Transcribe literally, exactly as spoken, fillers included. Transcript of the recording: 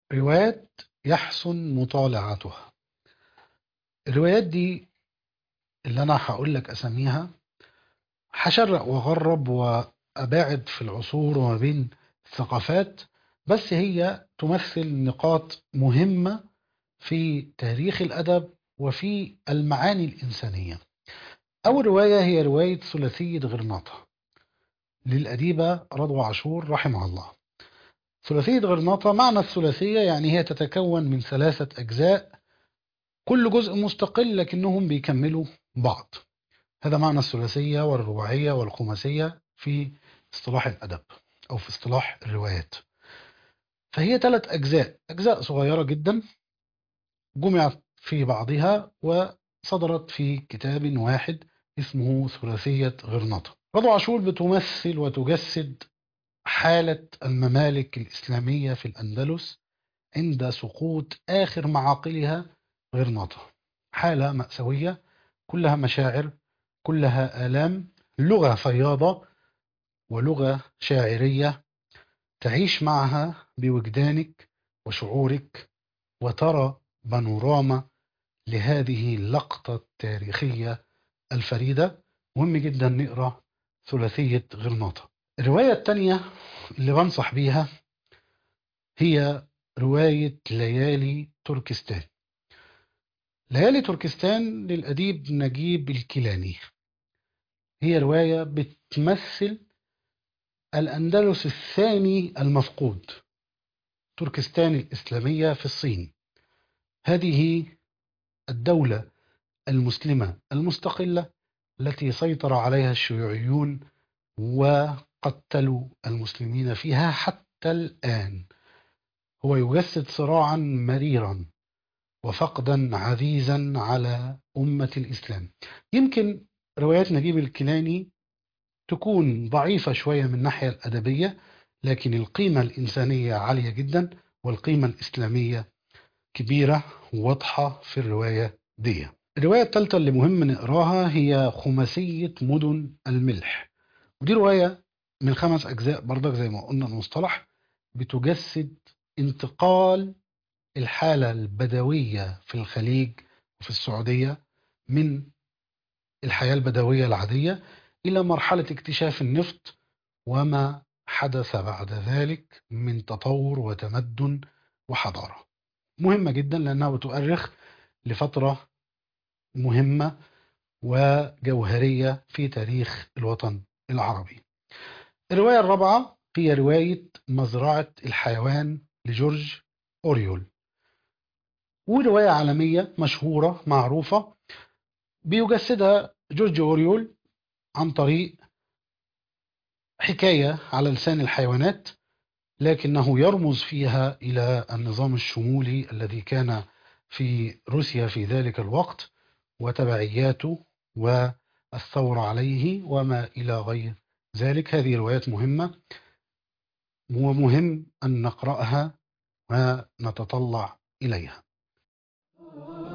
روايات يحسن مطالعتها. الروايات دي اللي أنا هقول لك أسميها، هشرق وأغرب وأباعد في العصور وما بين الثقافات، بس هي تمثل نقاط مهمة في تاريخ الأدب وفي المعاني الإنسانية. أول رواية هي رواية ثلاثية غرناطة للأديبة رضوى عاشور رحمها الله. ثلاثية غرناطة، معنى الثلاثية يعني هي تتكون من ثلاثة أجزاء، كل جزء مستقل لكنهم بيكملوا بعض. هذا معنى الثلاثية والرباعية والخماسية في اصطلاح الأدب أو في اصطلاح الروايات. فهي ثلاث أجزاء، أجزاء صغيرة جدا جمعت في بعضها وصدرت في كتاب واحد اسمه ثلاثية غرناطة. رضوى عاشور بتمثل وتجسد حالة الممالك الإسلامية في الأندلس عند سقوط آخر معاقلها غرناطة. حالة مأساوية كلها مشاعر، كلها آلام، لغة فياضة ولغة شاعرية تعيش معها بوجدانك وشعورك وترى بانوراما لهذه اللقطة التاريخية الفريدة. مهم جدا نقرأ ثلاثية غرناطة. الرواية الثانية اللي بنصح بيها هي رواية ليالي تركستان. ليالي تركستان للأديب نجيب الكيلاني، هي رواية بتمثل الأندلس الثاني المفقود، تركستان الإسلامية في الصين. هذه الدولة المسلمة المستقلة التي سيطر عليها الشيوعيون وقتلوا المسلمين فيها حتى الآن. هو يجسد صراعا مريرا وفقدا عزيزا على أمة الإسلام. يمكن روايات نجيب الكيلاني تكون ضعيفة شوية من الناحية الأدبية، لكن القيمة الإنسانية عالية جدا والقيمة الإسلامية كبيرة وواضحة في الرواية دي. الرواية الثالثة اللي مهم نقراها هي خماسية مدن الملح، ودي رواية من خمس أجزاء برضك زي ما قلنا المصطلح، بتجسد انتقال الحالة البدوية في الخليج وفي السعودية من الحياة البدوية العادية إلى مرحلة اكتشاف النفط وما حدث بعد ذلك من تطور وتمدن وحضارة. مهمة جدا لأنها بتؤرخ لفترة مهمة وجوهرية في تاريخ الوطن العربي. الرواية الرابعة هي رواية مزرعة الحيوان لجورج أوريول، ورواية عالمية مشهورة معروفة بيجسدها جورج أوريول عن طريق حكاية على لسان الحيوانات، لكنه يرمز فيها إلى النظام الشمولي الذي كان في روسيا في ذلك الوقت وتبعياته والثورة عليه وما إلى غير ذلك. هذه روايات مهمة ومهم أن نقرأها ونتطلع إليها.